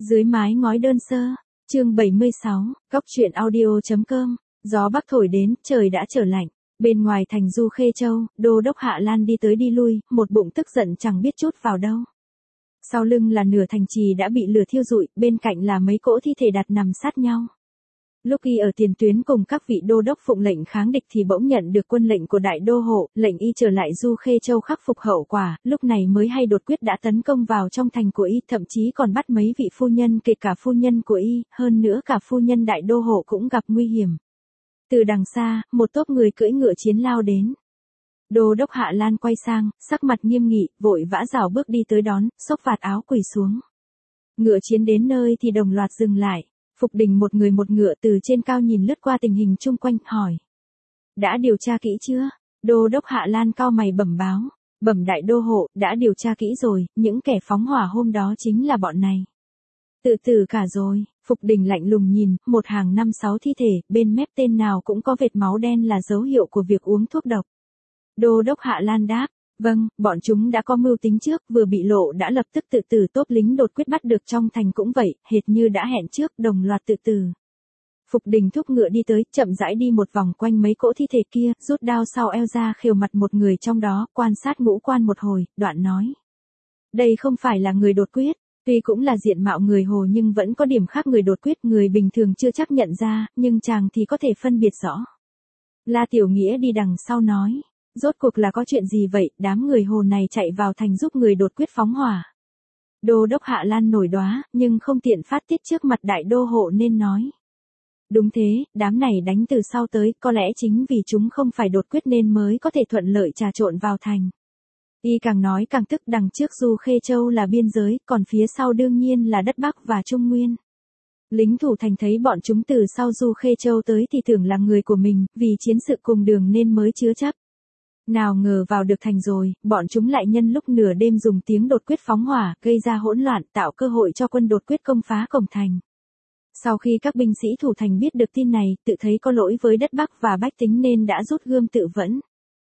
Dưới mái ngói đơn sơ, chương 76, góc truyện audio.com, gió bắc thổi đến, trời đã trở lạnh. Bên ngoài thành Du Khê Châu, đô đốc Hạ Lan đi tới đi lui, một bụng tức giận chẳng biết chút vào đâu. Sau lưng là nửa thành trì đã bị lửa thiêu rụi, bên cạnh là mấy cỗ thi thể đặt nằm sát nhau. Lúc y ở tiền tuyến cùng các vị đô đốc phụng lệnh kháng địch thì bỗng nhận được quân lệnh của đại đô hộ, lệnh y trở lại Du Khê Châu khắc phục hậu quả, lúc này mới hay đột quyết đã tấn công vào trong thành của y, thậm chí còn bắt mấy vị phu nhân kể cả phu nhân của y, hơn nữa cả phu nhân đại đô hộ cũng gặp nguy hiểm. Từ đằng xa, một tốp người cưỡi ngựa chiến lao đến. Đô đốc Hạ Lan quay sang, sắc mặt nghiêm nghị, vội vã rảo bước đi tới đón, xốc vạt áo quỳ xuống. Ngựa chiến đến nơi thì đồng loạt dừng lại. Phục Đình một người một ngựa từ trên cao nhìn lướt qua tình hình chung quanh, hỏi. Đã điều tra kỹ chưa? Đô đốc Hạ Lan cau mày bẩm báo. Bẩm đại đô hộ, đã điều tra kỹ rồi, những kẻ phóng hỏa hôm đó chính là bọn này. Tự tử cả rồi, Phục Đình lạnh lùng nhìn, một hàng 5-6 thi thể, bên mép tên nào cũng có vệt máu đen là dấu hiệu của việc uống thuốc độc. Đô đốc Hạ Lan đáp. Vâng, bọn chúng đã có mưu tính trước, vừa bị lộ đã lập tức tự tử, tốp lính đột quyết bắt được trong thành cũng vậy, hệt như đã hẹn trước, đồng loạt tự tử. Phục Đình thúc ngựa đi tới, chậm rãi đi một vòng quanh mấy cỗ thi thể kia, rút đao sau eo ra khều mặt một người trong đó, quan sát ngũ quan một hồi, đoạn nói. Đây không phải là người đột quyết, tuy cũng là diện mạo người Hồ nhưng vẫn có điểm khác người đột quyết, người bình thường chưa chắc nhận ra, nhưng chàng thì có thể phân biệt rõ. La Tiểu Nghĩa đi đằng sau nói. Rốt cuộc là có chuyện gì vậy, đám người Hồ này chạy vào thành giúp người đột quyết phóng hỏa. Đô đốc Hạ Lan nổi đoá, nhưng không tiện phát tiết trước mặt đại đô hộ nên nói. Đúng thế, đám này đánh từ sau tới, có lẽ chính vì chúng không phải đột quyết nên mới có thể thuận lợi trà trộn vào thành. Y càng nói càng tức, đằng trước Du Khê Châu là biên giới, còn phía sau đương nhiên là đất Bắc và Trung Nguyên. Lính thủ thành thấy bọn chúng từ sau Du Khê Châu tới thì tưởng là người của mình, vì chiến sự cùng đường nên mới chứa chấp. Nào ngờ vào được thành rồi, bọn chúng lại nhân lúc nửa đêm dùng tiếng đột quyết phóng hỏa, gây ra hỗn loạn, tạo cơ hội cho quân đột quyết công phá cổng thành. Sau khi các binh sĩ thủ thành biết được tin này, tự thấy có lỗi với đất Bắc và bách tính nên đã rút gươm tự vẫn.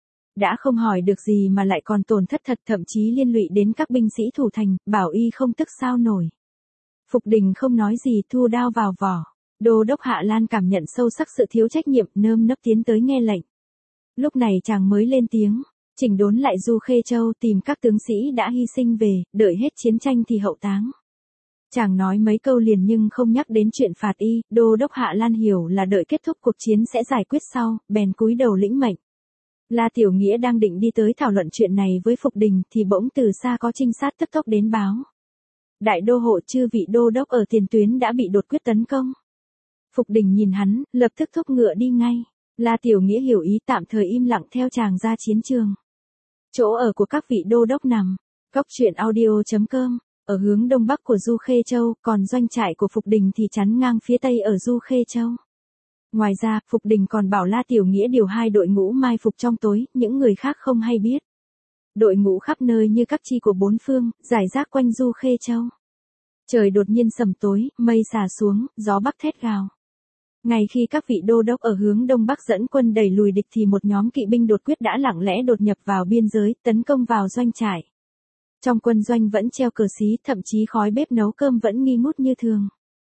Đã không hỏi được gì mà lại còn tổn thất thật, thậm chí liên lụy đến các binh sĩ thủ thành, bảo y không tức sao nổi. Phục Đình không nói gì, thu đao vào vỏ. Đô đốc Hạ Lan cảm nhận sâu sắc sự thiếu trách nhiệm, nơm nớp tiến tới nghe lệnh. Lúc này chàng mới lên tiếng, chỉnh đốn lại Du Khê Châu, tìm các tướng sĩ đã hy sinh về, đợi hết chiến tranh thì hậu táng. Chàng nói mấy câu liền nhưng không nhắc đến chuyện phạt y, đô đốc Hạ Lan hiểu là đợi kết thúc cuộc chiến sẽ giải quyết sau, bèn cúi đầu lĩnh mệnh. La Tiểu Nghĩa đang định đi tới thảo luận chuyện này với Phục Đình thì bỗng từ xa có trinh sát tức tốc đến báo. Đại đô hộ chư vị đô đốc ở tiền tuyến đã bị đột quyết tấn công. Phục Đình nhìn hắn, lập tức thúc ngựa đi ngay. La Tiểu Nghĩa hiểu ý, tạm thời im lặng theo chàng ra chiến trường. Chỗ ở của các vị đô đốc nằm, góc truyện audio.com, ở hướng đông bắc của Du Khê Châu, còn doanh trại của Phục Đình thì chắn ngang phía tây ở Du Khê Châu. Ngoài ra, Phục Đình còn bảo La Tiểu Nghĩa điều 2 đội ngũ mai phục trong tối, những người khác không hay biết. Đội ngũ khắp nơi như các chi của 4 phương, rải rác quanh Du Khê Châu. Trời đột nhiên sầm tối, mây xả xuống, gió bắc thét gào. Ngay khi các vị đô đốc ở hướng đông bắc dẫn quân đẩy lùi địch thì một nhóm kỵ binh đột quyết đã lặng lẽ đột nhập vào biên giới, tấn công vào doanh trại. Trong quân doanh vẫn treo cờ xí, thậm chí khói bếp nấu cơm vẫn nghi ngút như thường.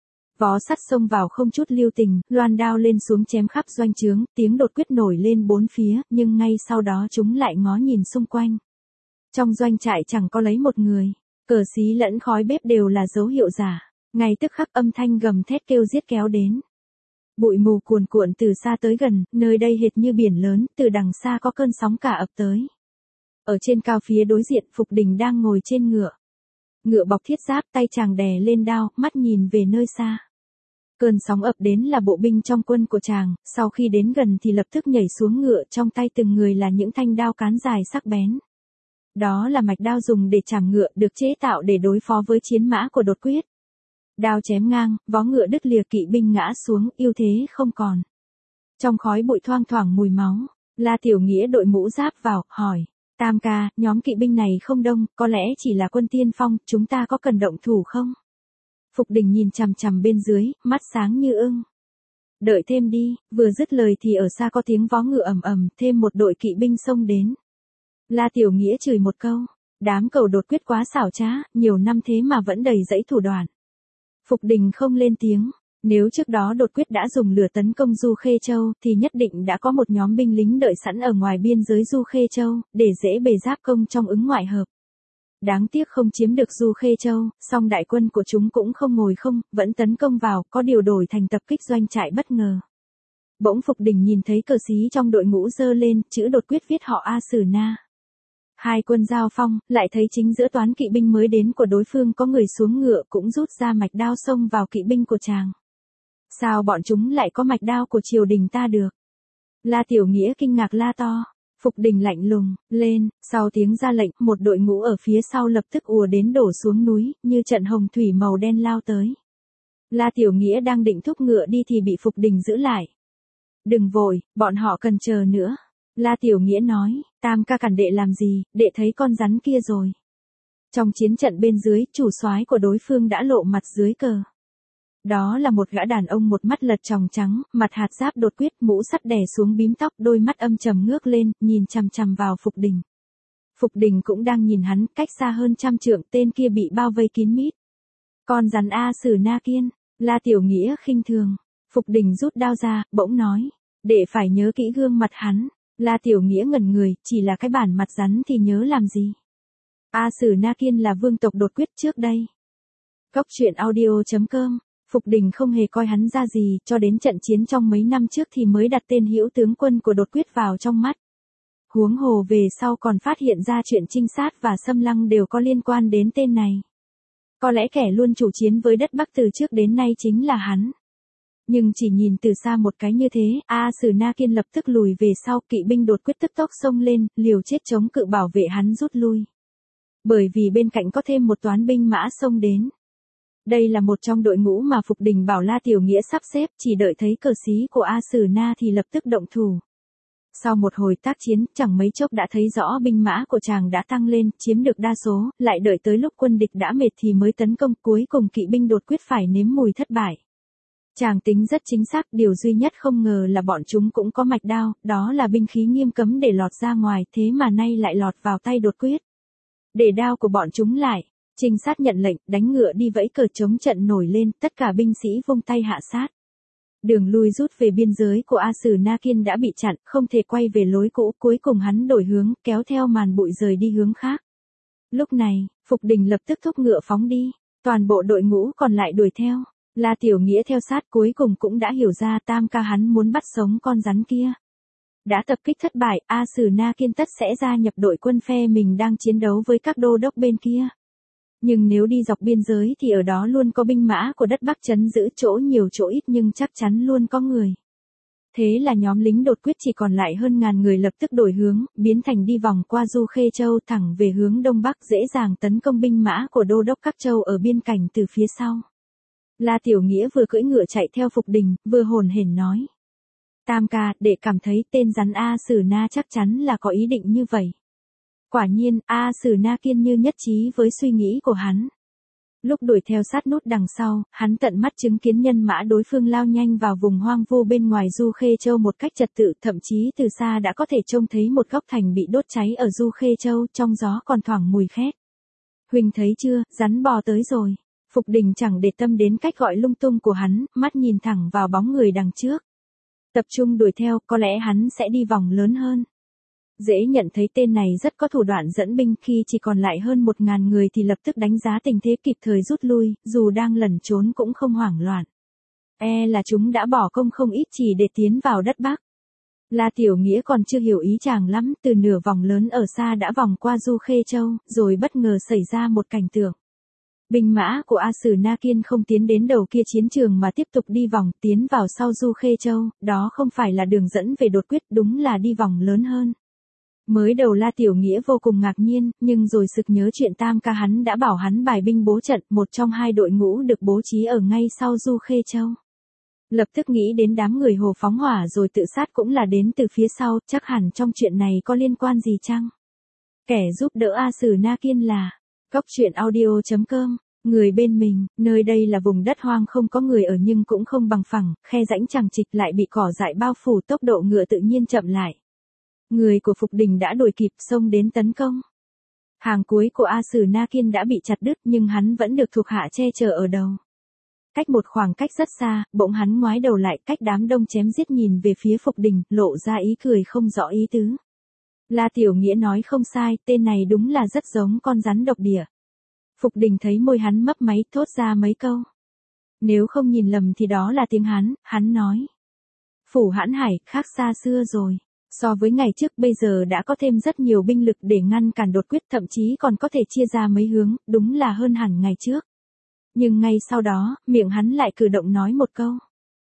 Vó sắt xông vào không chút lưu tình, loan đao lên xuống chém khắp doanh trướng, tiếng đột quyết nổi lên bốn phía, nhưng ngay sau đó chúng lại ngó nhìn xung quanh. Trong doanh trại chẳng có lấy một người, cờ xí lẫn khói bếp đều là dấu hiệu giả. Ngay tức khắc âm thanh gầm thét kêu giết kéo đến. Bụi mù cuồn cuộn từ xa tới gần, nơi đây hệt như biển lớn, từ đằng xa có cơn sóng cả ập tới. Ở trên cao phía đối diện, Phục Đình đang ngồi trên ngựa. Ngựa bọc thiết giáp, tay chàng đè lên đao, mắt nhìn về nơi xa. Cơn sóng ập đến là bộ binh trong quân của chàng, sau khi đến gần thì lập tức nhảy xuống ngựa, trong tay từng người là những thanh đao cán dài sắc bén. Đó là mạch đao dùng để chảm ngựa, được chế tạo để đối phó với chiến mã của đột quyết. Đao chém ngang, vó ngựa đứt lìa, kỵ binh ngã xuống, ưu thế không còn. Trong khói bụi thoang thoảng mùi máu, La Tiểu Nghĩa đội mũ giáp vào, hỏi. Tam ca, nhóm kỵ binh này không đông, có lẽ chỉ là quân tiên phong, chúng ta có cần động thủ không? Phục Đình nhìn chằm chằm bên dưới, mắt sáng như ưng. Đợi thêm đi, vừa dứt lời thì ở xa có tiếng vó ngựa ầm ầm, thêm một đội kỵ binh xông đến. La Tiểu Nghĩa chửi một câu, đám cẩu đột quyết quá xảo trá, nhiều năm thế mà vẫn đầy dẫy thủ đoạn. Phục Đình không lên tiếng. Nếu trước đó đột quyết đã dùng lửa tấn công Du Khê Châu thì nhất định đã có một nhóm binh lính đợi sẵn ở ngoài biên giới Du Khê Châu, để dễ bề giáp công trong ứng ngoại hợp. Đáng tiếc không chiếm được Du Khê Châu, song đại quân của chúng cũng không ngồi không, vẫn tấn công vào, có điều đổi thành tập kích doanh trại bất ngờ. Bỗng Phục Đình nhìn thấy cờ xí trong đội ngũ giơ lên, chữ đột quyết viết họ A Sử Na. Hai quân giao phong, lại thấy chính giữa toán kỵ binh mới đến của đối phương có người xuống ngựa cũng rút ra mạch đao xông vào kỵ binh của chàng. Sao bọn chúng lại có mạch đao của triều đình ta được? La Tiểu Nghĩa kinh ngạc la to. Phục Đình lạnh lùng, lên, sau tiếng ra lệnh, một đội ngũ ở phía sau lập tức ùa đến đổ xuống núi, như trận hồng thủy màu đen lao tới. La Tiểu Nghĩa đang định thúc ngựa đi thì bị Phục Đình giữ lại. Đừng vội, bọn họ cần chờ nữa. La Tiểu Nghĩa nói, Tam ca cản đệ làm gì, đệ thấy con rắn kia rồi. Trong chiến trận bên dưới, chủ soái của đối phương đã lộ mặt dưới cờ. Đó là một gã đàn ông một mắt lật tròng trắng, mặt hạt giáp đột quyết, mũ sắt đè xuống bím tóc, đôi mắt âm trầm ngước lên, nhìn chằm chằm vào Phục Đình. Phục Đình cũng đang nhìn hắn, cách xa hơn 100 trượng, tên kia bị bao vây kín mít. Con rắn A Sử Na Kiên, La Tiểu Nghĩa khinh thường. Phục Đình rút đao ra, bỗng nói, để phải nhớ kỹ gương mặt hắn. La Tiểu Nghĩa ngẩn người, chỉ là cái bản mặt rắn thì nhớ làm gì. A Sử Na Kiên là vương tộc đột quyết trước đây. Cốc truyện audio.com. Phục Đình không hề coi hắn ra gì, cho đến trận chiến trong mấy năm trước thì mới đặt tên hữu tướng quân của đột quyết vào trong mắt. Huống hồ về sau còn phát hiện ra chuyện trinh sát và xâm lăng đều có liên quan đến tên này. Có lẽ kẻ luôn chủ chiến với đất Bắc từ trước đến nay chính là hắn. Nhưng chỉ nhìn từ xa một cái như thế, A Sử Na Kiên lập tức lùi về sau, kỵ binh đột quyết tức tốc xông lên, liều chết chống cự bảo vệ hắn rút lui. Bởi vì bên cạnh có thêm một toán binh mã xông đến. Đây là một trong đội ngũ mà Phục Đình bảo La Tiểu Nghĩa sắp xếp, chỉ đợi thấy cờ xí của A Sử Na thì lập tức động thủ. Sau một hồi tác chiến, chẳng mấy chốc đã thấy rõ binh mã của chàng đã tăng lên, chiếm được đa số, lại đợi tới lúc quân địch đã mệt thì mới tấn công, cuối cùng kỵ binh đột quyết phải nếm mùi thất bại. Chàng tính rất chính xác, điều duy nhất không ngờ là bọn chúng cũng có mạch đao, đó là binh khí nghiêm cấm để lọt ra ngoài, thế mà nay lại lọt vào tay đột quyết. Để đao của bọn chúng lại. Trinh sát nhận lệnh, đánh ngựa đi vẫy cờ chống trận nổi lên, tất cả binh sĩ vung tay hạ sát. Đường lui rút về biên giới của A Sử Na Kiên đã bị chặn, không thể quay về lối cũ, cuối cùng hắn đổi hướng, kéo theo màn bụi rời đi hướng khác. Lúc này, Phục Đình lập tức thúc ngựa phóng đi, toàn bộ đội ngũ còn lại đuổi theo. La Tiểu Nghĩa theo sát cuối cùng cũng đã hiểu ra Tam ca hắn muốn bắt sống con rắn kia. Đã tập kích thất bại, A Sử Na Kiên tất sẽ gia nhập đội quân phe mình đang chiến đấu với các đô đốc bên kia. Nhưng nếu đi dọc biên giới thì ở đó luôn có binh mã của đất Bắc trấn giữ, chỗ nhiều chỗ ít nhưng chắc chắn luôn có người. Thế là nhóm lính đột quyết chỉ còn lại hơn 1000 người lập tức đổi hướng, biến thành đi vòng qua Du Khê Châu thẳng về hướng đông bắc, dễ dàng tấn công binh mã của đô đốc các châu ở biên cảnh từ phía sau. La Tiểu Nghĩa vừa cưỡi ngựa chạy theo Phục Đình, vừa hồn hển nói. Tam ca, để cảm thấy tên rắn A Sử Na chắc chắn là có ý định như vậy. Quả nhiên, A Sử Na Kiên như nhất trí với suy nghĩ của hắn. Lúc đuổi theo sát nút đằng sau, hắn tận mắt chứng kiến nhân mã đối phương lao nhanh vào vùng hoang vu bên ngoài Du Khê Châu một cách trật tự, thậm chí từ xa đã có thể trông thấy một góc thành bị đốt cháy ở Du Khê Châu, trong gió còn thoảng mùi khét. Huỳnh thấy chưa, rắn bò tới rồi. Phục Đình chẳng để tâm đến cách gọi lung tung của hắn, mắt nhìn thẳng vào bóng người đằng trước. Tập trung đuổi theo, có lẽ hắn sẽ đi vòng lớn hơn. Dễ nhận thấy tên này rất có thủ đoạn dẫn binh, khi chỉ còn lại hơn 1000 người thì lập tức đánh giá tình thế kịp thời rút lui, dù đang lẩn trốn cũng không hoảng loạn. Là chúng đã bỏ công không ít chỉ để tiến vào đất Bắc. La Tiểu Nghĩa còn chưa hiểu ý chàng lắm, từ nửa vòng lớn ở xa đã vòng qua Du Khê Châu, rồi bất ngờ xảy ra một cảnh tượng. Binh mã của A Sử Na Kiên không tiến đến đầu kia chiến trường mà tiếp tục đi vòng, tiến vào sau Du Khê Châu, đó không phải là đường dẫn về đột quyết, đúng là đi vòng lớn hơn. Mới đầu La Tiểu Nghĩa vô cùng ngạc nhiên, nhưng rồi sực nhớ chuyện Tam ca hắn đã bảo hắn bài binh bố trận, một trong hai đội ngũ được bố trí ở ngay sau Du Khê Châu. Lập tức nghĩ đến đám người hồ phóng hỏa rồi tự sát cũng là đến từ phía sau, chắc hẳn trong chuyện này có liên quan gì chăng? Kẻ giúp đỡ A Sử Na Kiên là Cốc truyện audio.com. Người bên mình, nơi đây là vùng đất hoang không có người ở nhưng cũng không bằng phẳng, khe rãnh chằng chịt lại bị cỏ dại bao phủ, tốc độ ngựa tự nhiên chậm lại. Người của Phục Đình đã đuổi kịp xông đến tấn công. Hàng cuối của A Sử Na Kiên đã bị chặt đứt nhưng hắn vẫn được thuộc hạ che chở ở đầu. Cách một khoảng cách rất xa, bỗng hắn ngoái đầu lại, cách đám đông chém giết nhìn về phía Phục Đình, lộ ra ý cười không rõ ý tứ. La Tiểu Nghĩa nói không sai, tên này đúng là rất giống con rắn độc địa. Phục Đình thấy môi hắn mấp máy, thốt ra mấy câu. Nếu không nhìn lầm thì đó là tiếng hắn nói. Phủ Hãn Hải, khác xa xưa rồi. So với ngày trước bây giờ đã có thêm rất nhiều binh lực để ngăn cản đột quyết, thậm chí còn có thể chia ra mấy hướng, đúng là hơn hẳn ngày trước. Nhưng ngay sau đó, miệng hắn lại cử động nói một câu.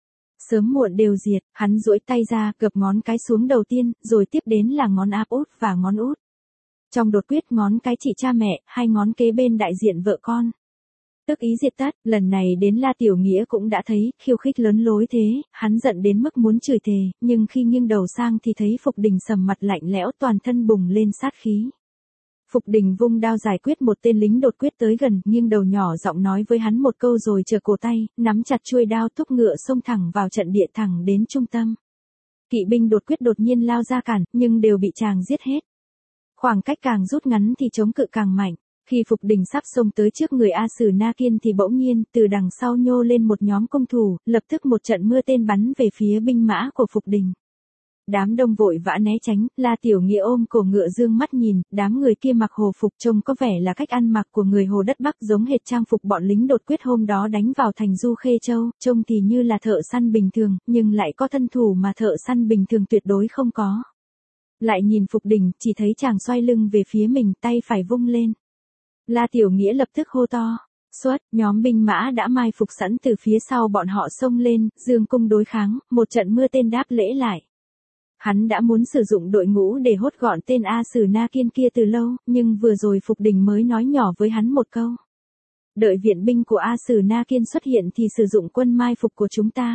Sớm muộn đều diệt, hắn duỗi tay ra, gập ngón cái xuống đầu tiên, rồi tiếp đến là ngón áp út và ngón út. Trong đột quyết ngón cái chỉ cha mẹ, hai ngón kế bên đại diện vợ con. Tức ý diệt tất, lần này đến La Tiểu Nghĩa cũng đã thấy, khiêu khích lớn lối thế, hắn giận đến mức muốn chửi thề, nhưng khi nghiêng đầu sang thì thấy Phục Đình sầm mặt lạnh lẽo, toàn thân bùng lên sát khí. Phục Đình vung đao giải quyết một tên lính đột quyết tới gần, nghiêng đầu nhỏ giọng nói với hắn một câu rồi trở cổ tay, nắm chặt chuôi đao thúc ngựa xông thẳng vào trận địa thẳng đến trung tâm. Kỵ binh đột quyết đột nhiên lao ra cản, nhưng đều bị chàng giết hết. Khoảng cách càng rút ngắn thì chống cự càng mạnh. Khi Phục Đình sắp xông tới trước người A Sử Na Kiên thì bỗng nhiên, từ đằng sau nhô lên một nhóm công thủ, lập tức một trận mưa tên bắn về phía binh mã của Phục Đình. Đám đông vội vã né tránh, La Tiểu Nghĩa ôm cổ ngựa dương mắt nhìn, đám người kia mặc hồ phục trông có vẻ là cách ăn mặc của người Hồ đất Bắc, giống hệt trang phục bọn lính đột quyết hôm đó đánh vào thành Du Khê Châu, trông thì như là thợ săn bình thường, nhưng lại có thân thủ mà thợ săn bình thường tuyệt đối không có. Lại nhìn Phục Đình, chỉ thấy chàng xoay lưng về phía mình, tay phải vung lên. La Tiểu Nghĩa lập tức hô to. Xuất, nhóm binh mã đã mai phục sẵn từ phía sau bọn họ xông lên, dương cung đối kháng, một trận mưa tên đáp lễ lại. Hắn đã muốn sử dụng đội ngũ để hốt gọn tên A Sử Na Kiên kia từ lâu, nhưng vừa rồi Phục Đình mới nói nhỏ với hắn một câu. Đợi viện binh của A Sử Na Kiên xuất hiện thì sử dụng quân mai phục của chúng ta.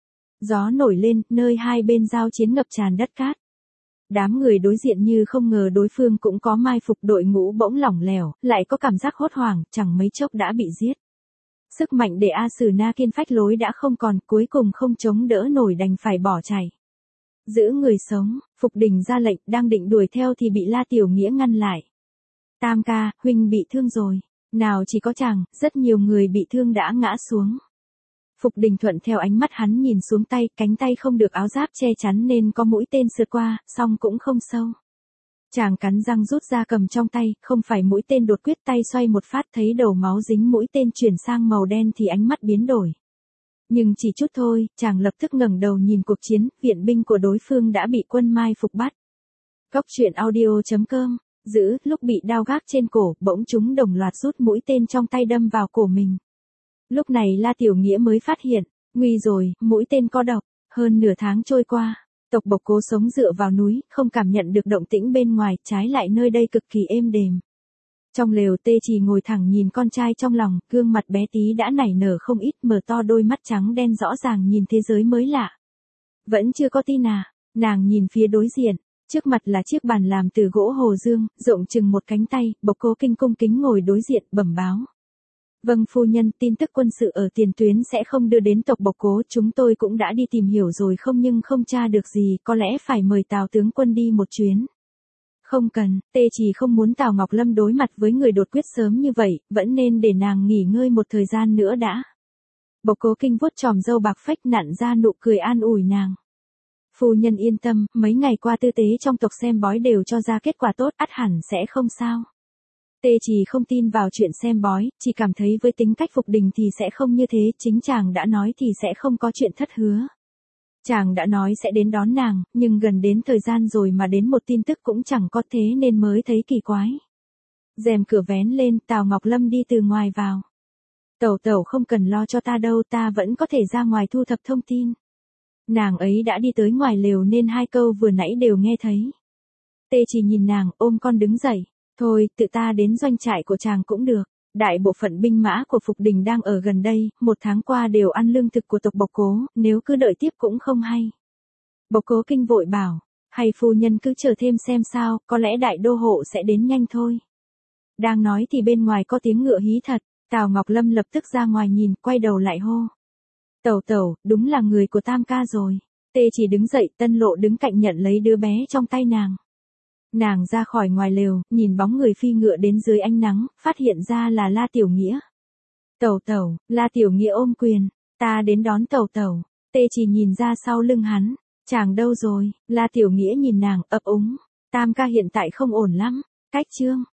Gió nổi lên, nơi hai bên giao chiến ngập tràn đất cát. Đám người đối diện như không ngờ đối phương cũng có mai phục, đội ngũ bỗng lỏng lẻo, lại có cảm giác hốt hoảng, chẳng mấy chốc đã bị giết. Sức mạnh để A Sử Na Kiên phách lối đã không còn, cuối cùng không chống đỡ nổi đành phải bỏ chạy. Giữ người sống, Phục Đình ra lệnh, đang định đuổi theo thì bị La Tiểu Nghĩa ngăn lại. Tam ca, huynh bị thương rồi. Nào chỉ có chàng, rất nhiều người bị thương đã ngã xuống. Phục Đình thuận theo ánh mắt hắn nhìn xuống tay, cánh tay không được áo giáp che chắn nên có mũi tên sượt qua, song cũng không sâu. Chàng cắn răng rút ra cầm trong tay, không phải mũi tên đột quyết, tay xoay một phát thấy đầu máu dính mũi tên chuyển sang màu đen thì ánh mắt biến đổi. Nhưng chỉ chút thôi, chàng lập tức ngẩng đầu nhìn cuộc chiến, viện binh của đối phương đã bị quân mai phục bắt. Góc truyện audio.com, giữ, lúc bị đao gác trên cổ, bỗng chúng đồng loạt rút mũi tên trong tay đâm vào cổ mình. Lúc này La Tiểu Nghĩa mới phát hiện, nguy rồi, mũi tên có độc. Hơn nửa tháng trôi qua, tộc Bộc Cố sống dựa vào núi, không cảm nhận được động tĩnh bên ngoài, trái lại nơi đây cực kỳ êm đềm. Trong lều Tê Chỉ ngồi thẳng nhìn con trai trong lòng, gương mặt bé tí đã nảy nở không ít, mở to đôi mắt trắng đen rõ ràng nhìn thế giới mới lạ. Vẫn chưa có tin à, nàng nhìn phía đối diện, trước mặt là chiếc bàn làm từ gỗ hồ dương, rộng chừng một cánh tay, Bộc Cố Kinh cung kính ngồi đối diện, bẩm báo. Vâng phu nhân, tin tức quân sự ở tiền tuyến sẽ không đưa đến tộc Bộc Cố, chúng tôi cũng đã đi tìm hiểu rồi không nhưng không tra được gì, có lẽ phải mời Tào tướng quân đi một chuyến. Không cần, Tê Chỉ không muốn Tào Ngọc Lâm đối mặt với người đột quyết sớm như vậy, vẫn nên để nàng nghỉ ngơi một thời gian nữa đã. Bộc Cố Kinh vuốt chòm râu bạc phách nặn ra nụ cười an ủi nàng. Phu nhân yên tâm, mấy ngày qua tư tế trong tộc xem bói đều cho ra kết quả tốt, ắt hẳn sẽ không sao. Tê Chỉ không tin vào chuyện xem bói, chỉ cảm thấy với tính cách Phục Đình thì sẽ không như thế, chính chàng đã nói thì sẽ không có chuyện thất hứa. Chàng đã nói sẽ đến đón nàng, nhưng gần đến thời gian rồi mà đến một tin tức cũng chẳng có, thế nên mới thấy kỳ quái. Rèm cửa vén lên, Tào Ngọc Lâm đi từ ngoài vào. Tẩu tẩu không cần lo cho ta đâu, ta vẫn có thể ra ngoài thu thập thông tin. Nàng ấy đã đi tới ngoài lều nên hai câu vừa nãy đều nghe thấy. Tê Chỉ nhìn nàng, ôm con đứng dậy. Thôi, tự ta đến doanh trại của chàng cũng được. Đại bộ phận binh mã của Phục Đình đang ở gần đây, một tháng qua đều ăn lương thực của tộc Bộc Cố, nếu cứ đợi tiếp cũng không hay. Bộc Cố Kinh vội bảo, hay phu nhân cứ chờ thêm xem sao, có lẽ đại đô hộ sẽ đến nhanh thôi. Đang nói thì bên ngoài có tiếng ngựa hí thật, Tào Ngọc Lâm lập tức ra ngoài nhìn, quay đầu lại hô. Tẩu tẩu, đúng là người của Tam ca rồi. Tê Chỉ đứng dậy, Tân Lộ đứng cạnh nhận lấy đứa bé trong tay nàng. Nàng ra khỏi ngoài lều, nhìn bóng người phi ngựa đến dưới ánh nắng, phát hiện ra là La Tiểu Nghĩa. Tẩu tẩu, La Tiểu Nghĩa ôm quyền, ta đến đón tẩu tẩu. Tê Chỉ nhìn ra sau lưng hắn, chàng đâu rồi? La Tiểu Nghĩa nhìn nàng, ấp úng, Tam ca hiện tại không ổn lắm, cách Trương